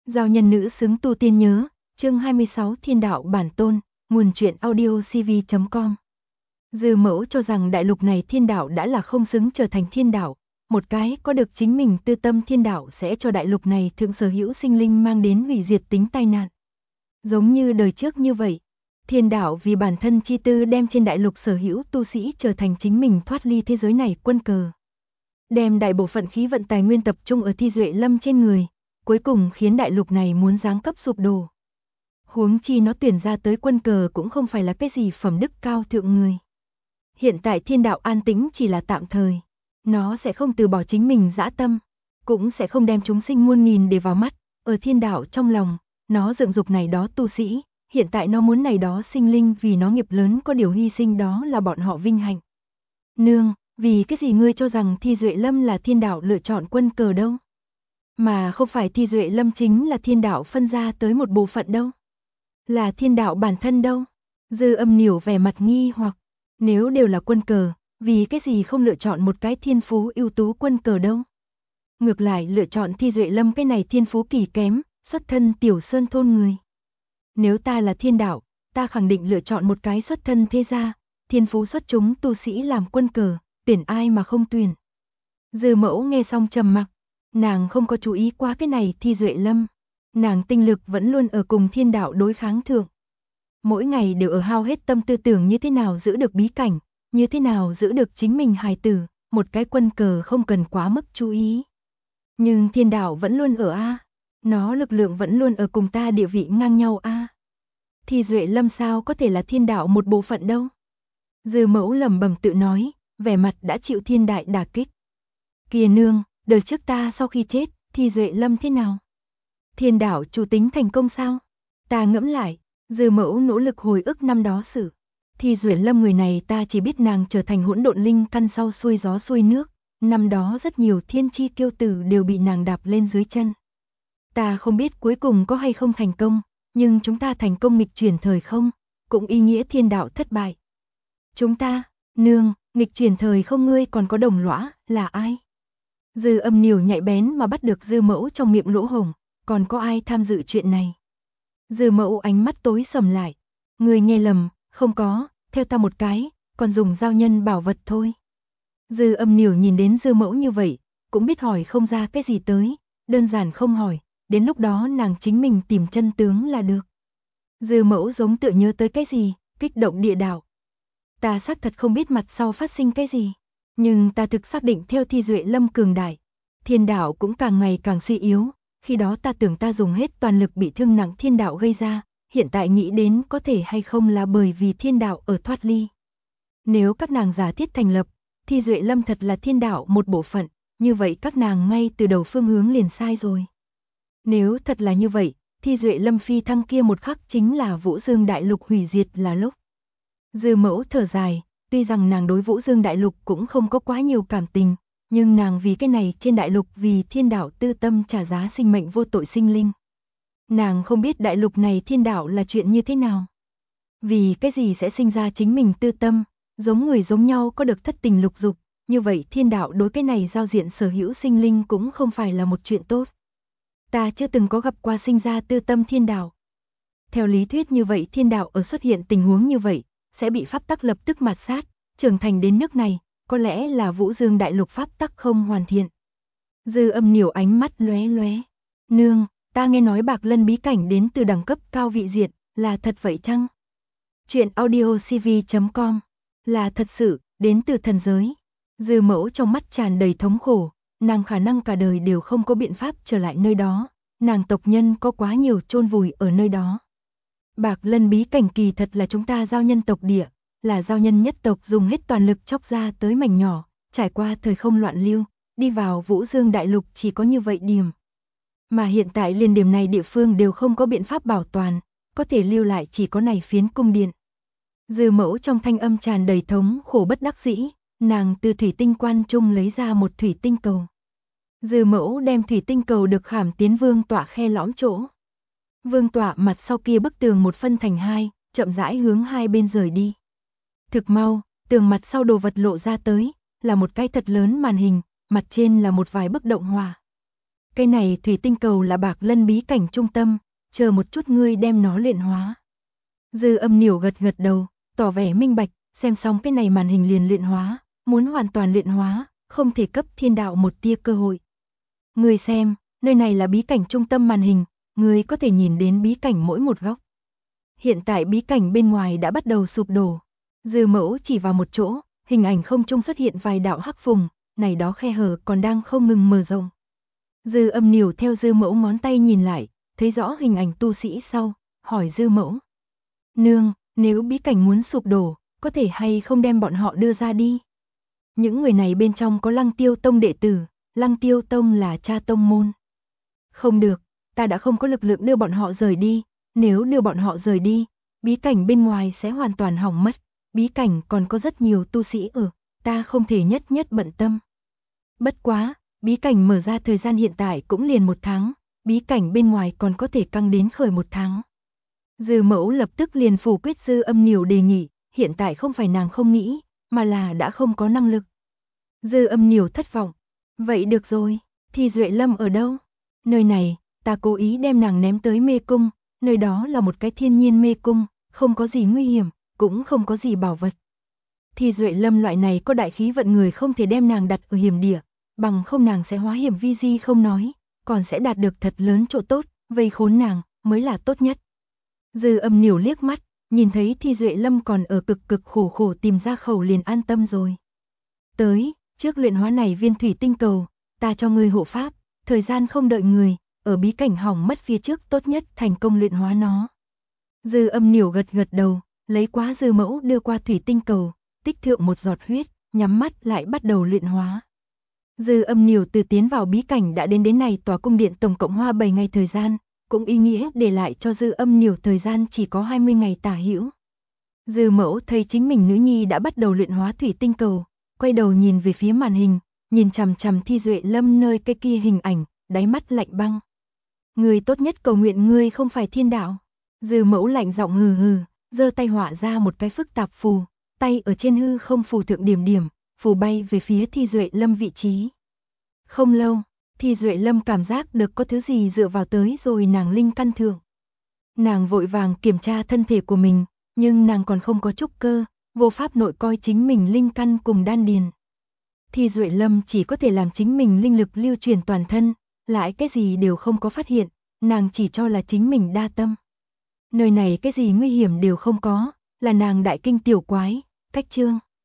Giao nhân nữ xứng tu tiên nhớ, chương 26 Thiên đạo bản tôn, nguồn truyện audio cv.com. Dư Mẫu cho rằng đại lục này thiên đạo đã là không xứng trở thành thiên đạo, một cái có được chính mình tư tâm thiên đạo sẽ cho đại lục này thượng sở hữu sinh linh mang đến hủy diệt tính tai nạn. Giống như đời trước như vậy, thiên đạo vì bản thân chi tư đem trên đại lục sở hữu tu sĩ trở thành chính mình thoát ly thế giới này quân cờ. Đem đại bộ phận khí vận tài nguyên tập trung ở Thi Duệ Lâm trên người, cuối cùng khiến đại lục này muốn giáng cấp sụp đổ. Huống chi nó tuyển ra tới quân cờ cũng không phải là cái gì phẩm đức cao thượng người. Hiện tại thiên đạo an tĩnh chỉ là tạm thời, nó sẽ không từ bỏ chính mình dã tâm, cũng sẽ không đem chúng sinh muôn nghìn để vào mắt, ở thiên đạo trong lòng, nó dựng dục này đó tu sĩ, hiện tại nó muốn này đó sinh linh vì nó nghiệp lớn có điều hy sinh đó là bọn họ vinh hạnh. Nương, vì cái gì ngươi cho rằng Thi Duệ Lâm là thiên đạo lựa chọn quân cờ đâu? Mà không phải Thi Duệ Lâm chính là thiên đạo phân ra tới một bộ phận đâu? Là thiên đạo bản thân đâu? Dư Âm Nhiểu vẻ mặt nghi hoặc, nếu đều là quân cờ, vì cái gì không lựa chọn một cái thiên phú ưu tú quân cờ đâu? Ngược lại lựa chọn Thi Duệ Lâm cái này thiên phú kỳ kém, xuất thân tiểu sơn thôn người. Nếu ta là thiên đạo, ta khẳng định lựa chọn một cái xuất thân thế gia, thiên phú xuất chúng tu sĩ làm quân cờ, tuyển ai mà không tuyển. Dư Mẫu nghe xong trầm mặc, nàng không có chú ý qua cái này Thi Duệ Lâm, nàng tinh lực vẫn luôn ở cùng thiên đạo đối kháng thượng. Mỗi ngày đều ở hao hết tâm tư tưởng như thế nào giữ được bí cảnh, như thế nào giữ được chính mình hài tử, một cái quân cờ không cần quá mức chú ý. Nhưng thiên đạo vẫn luôn ở A, nó lực lượng vẫn luôn ở cùng ta địa vị ngang nhau A. Thi Duệ Lâm sao có thể là thiên đạo một bộ phận đâu? Dư Mẫu lẩm bẩm tự nói, vẻ mặt đã chịu thiên đại đả kích. Kìa nương, đời trước ta sau khi chết, Thi Duệ Lâm thế nào? Thiên đạo chủ tính thành công sao? Ta ngẫm lại, Dư Mẫu nỗ lực hồi ức năm đó sự. Thi Duệ Lâm người này ta chỉ biết nàng trở thành hỗn độn linh căn sau xuôi gió xuôi nước, năm đó rất nhiều thiên chi kiêu tử đều bị nàng đạp lên dưới chân. Ta không biết cuối cùng có hay không thành công, nhưng chúng ta thành công nghịch chuyển thời không, cũng ý nghĩa thiên đạo thất bại. Chúng ta, nương, nghịch chuyển thời không ngươi còn có đồng lõa, là ai? Dư Âm Nhiểu nhạy bén mà bắt được Dư Mẫu trong miệng lỗ hổng, còn có ai tham dự chuyện này? Dư Mẫu ánh mắt tối sầm lại, ngươi nghe lầm, không có, theo ta một cái, còn dùng giao nhân bảo vật thôi. Dư Âm Nhiểu nhìn đến Dư Mẫu như vậy, cũng biết hỏi không ra cái gì tới, đơn giản không hỏi, đến lúc đó nàng chính mình tìm chân tướng là được. Dư Mẫu giống tựa nhớ tới cái gì, kích động địa đạo. Ta xác thật không biết mặt sau phát sinh cái gì, nhưng ta thực xác định theo Thi Duệ Lâm cường đại, thiên đạo cũng càng ngày càng suy yếu, khi đó ta tưởng ta dùng hết toàn lực bị thương nặng thiên đạo gây ra, hiện tại nghĩ đến có thể hay không là bởi vì thiên đạo ở thoát ly. Nếu các nàng giả thiết thành lập, Thi Duệ Lâm thật là thiên đạo một bộ phận, như vậy các nàng ngay từ đầu phương hướng liền sai rồi. Nếu thật là như vậy, Thi Duệ Lâm phi thăng kia một khắc chính là Vũ Dương Đại Lục hủy diệt là lúc. Dư Mẫu thở dài, tuy rằng nàng đối Vũ Dương Đại Lục cũng không có quá nhiều cảm tình, nhưng nàng vì cái này trên đại lục vì thiên đạo tư tâm trả giá sinh mệnh vô tội sinh linh. Nàng không biết đại lục này thiên đạo là chuyện như thế nào. Vì cái gì sẽ sinh ra chính mình tư tâm, giống người giống nhau có được thất tình lục dục, như vậy thiên đạo đối cái này giao diện sở hữu sinh linh cũng không phải là một chuyện tốt. Ta chưa từng có gặp qua sinh ra tư tâm thiên đạo. Theo lý thuyết như vậy thiên đạo ở xuất hiện tình huống như vậy, sẽ bị pháp tắc lập tức mạt sát, trưởng thành đến nước này, có lẽ là Vũ Dương Đại Lục pháp tắc không hoàn thiện. Dư Âm Nhiểu ánh mắt lóe lóe. Nương, ta nghe nói Bạc Lân bí cảnh đến từ đẳng cấp cao vị diệt, là thật vậy chăng? Chuyện audio cv.com, là thật sự, đến từ thần giới. Dư Mẫu trong mắt tràn đầy thống khổ, nàng khả năng cả đời đều không có biện pháp trở lại nơi đó, nàng tộc nhân có quá nhiều chôn vùi ở nơi đó. Bạc Lân bí cảnh kỳ thật là chúng ta giao nhân tộc địa, là giao nhân nhất tộc dùng hết toàn lực chóc ra tới mảnh nhỏ, trải qua thời không loạn lưu, đi vào Vũ Dương Đại Lục chỉ có như vậy điểm. Mà hiện tại liền điểm này địa phương đều không có biện pháp bảo toàn, có thể lưu lại chỉ có này phiến cung điện. Dư Mẫu trong thanh âm tràn đầy thống khổ bất đắc dĩ, nàng từ thủy tinh quan trung lấy ra một thủy tinh cầu. Dư Mẫu đem thủy tinh cầu được khảm tiến vương tọa khe lõm chỗ. Vương tọa mặt sau kia bức tường một phân thành hai, chậm rãi hướng hai bên rời đi. Thực mau, tường mặt sau đồ vật lộ ra tới, là một cái thật lớn màn hình, mặt trên là một vài bức động họa. Cái này thủy tinh cầu là Bạc Lân bí cảnh trung tâm, chờ một chút ngươi đem nó luyện hóa. Dư Âm Niểu gật gật đầu, tỏ vẻ minh bạch, xem xong cái này màn hình liền luyện hóa, muốn hoàn toàn luyện hóa, không thể cấp thiên đạo một tia cơ hội. Ngươi xem, nơi này là bí cảnh trung tâm màn hình, ngươi có thể nhìn đến bí cảnh mỗi một góc. Hiện tại bí cảnh bên ngoài đã bắt đầu sụp đổ. Dư Mẫu chỉ vào một chỗ, hình ảnh không trung xuất hiện vài đạo hắc phùng, này đó khe hở còn đang không ngừng mở rộng. Dư Âm Niểu theo Dư Mẫu ngón tay nhìn lại, thấy rõ hình ảnh tu sĩ sau, hỏi Dư Mẫu. Nương, nếu bí cảnh muốn sụp đổ, có thể hay không đem bọn họ đưa ra đi? Những người này bên trong có Lăng Tiêu Tông đệ tử, Lăng Tiêu Tông là cha tông môn. Không được, ta đã không có lực lượng đưa bọn họ rời đi, nếu đưa bọn họ rời đi, bí cảnh bên ngoài sẽ hoàn toàn hỏng mất, bí cảnh còn có rất nhiều tu sĩ ở, ta không thể nhất bận tâm. Bất quá, bí cảnh mở ra thời gian hiện tại cũng liền 1 tháng, bí cảnh bên ngoài còn có thể căng đến khởi 1 tháng. Dư Mẫu lập tức liền phủ quyết Dư Âm Niểu đề nghị, hiện tại không phải nàng không nghĩ, mà là đã không có năng lực. Dư Âm Niểu thất vọng. Vậy được rồi, thì Duệ Lâm ở đâu? Nơi này, ta cố ý đem nàng ném tới mê cung, nơi đó là một cái thiên nhiên mê cung, không có gì nguy hiểm, cũng không có gì bảo vật. Thì Duệ Lâm loại này có đại khí vận người không thể đem nàng đặt ở hiểm địa, bằng không nàng sẽ hóa hiểm vi di không nói, còn sẽ đạt được thật lớn chỗ tốt, vây khốn nàng mới là tốt nhất. Dư Âm Niểu liếc mắt, nhìn thấy Thi Duệ Lâm còn ở cực khổ tìm ra khẩu liền an tâm rồi. Tới, trước luyện hóa này viên thủy tinh cầu, ta cho ngươi hộ pháp, thời gian không đợi người, ở bí cảnh hỏng mất phía trước tốt nhất thành công luyện hóa nó. Dư Âm Niểu gật đầu, lấy quá Dư Mẫu đưa qua thủy tinh cầu, tích thượng một giọt huyết, nhắm mắt lại bắt đầu luyện hóa. Dư Âm Niểu từ tiến vào bí cảnh đã đến này tòa cung điện tổng cộng hoa 7 ngày thời gian, cũng ý nghĩa để lại cho Dư Âm Niểu thời gian chỉ có 20 ngày tả hữu. Dư Mẫu thấy chính mình nữ nhi đã bắt đầu luyện hóa thủy tinh cầu, quay đầu nhìn về phía màn hình, nhìn chằm chằm Thi Duệ Lâm nơi cái kia hình ảnh, đáy mắt lạnh băng. Người tốt nhất cầu nguyện ngươi không phải thiên đạo. Dư Mẫu lạnh giọng hừ, giơ tay họa ra một cái phức tạp phù, tay ở trên hư không phù thượng điểm, phù bay về phía Thi Duệ Lâm vị trí. Không lâu, Thi Duệ Lâm cảm giác được có thứ gì dựa vào tới rồi nàng linh căn thượng. Nàng vội vàng kiểm tra thân thể của mình, nhưng nàng còn không có trúc cơ, vô pháp nội coi chính mình linh căn cùng đan điền. Thi Duệ Lâm chỉ có thể làm chính mình linh lực lưu truyền toàn thân, lại cái gì đều không có phát hiện, nàng chỉ cho là chính mình đa tâm. Nơi này cái gì nguy hiểm đều không có, là nàng đại kinh tiểu quái, cách chương.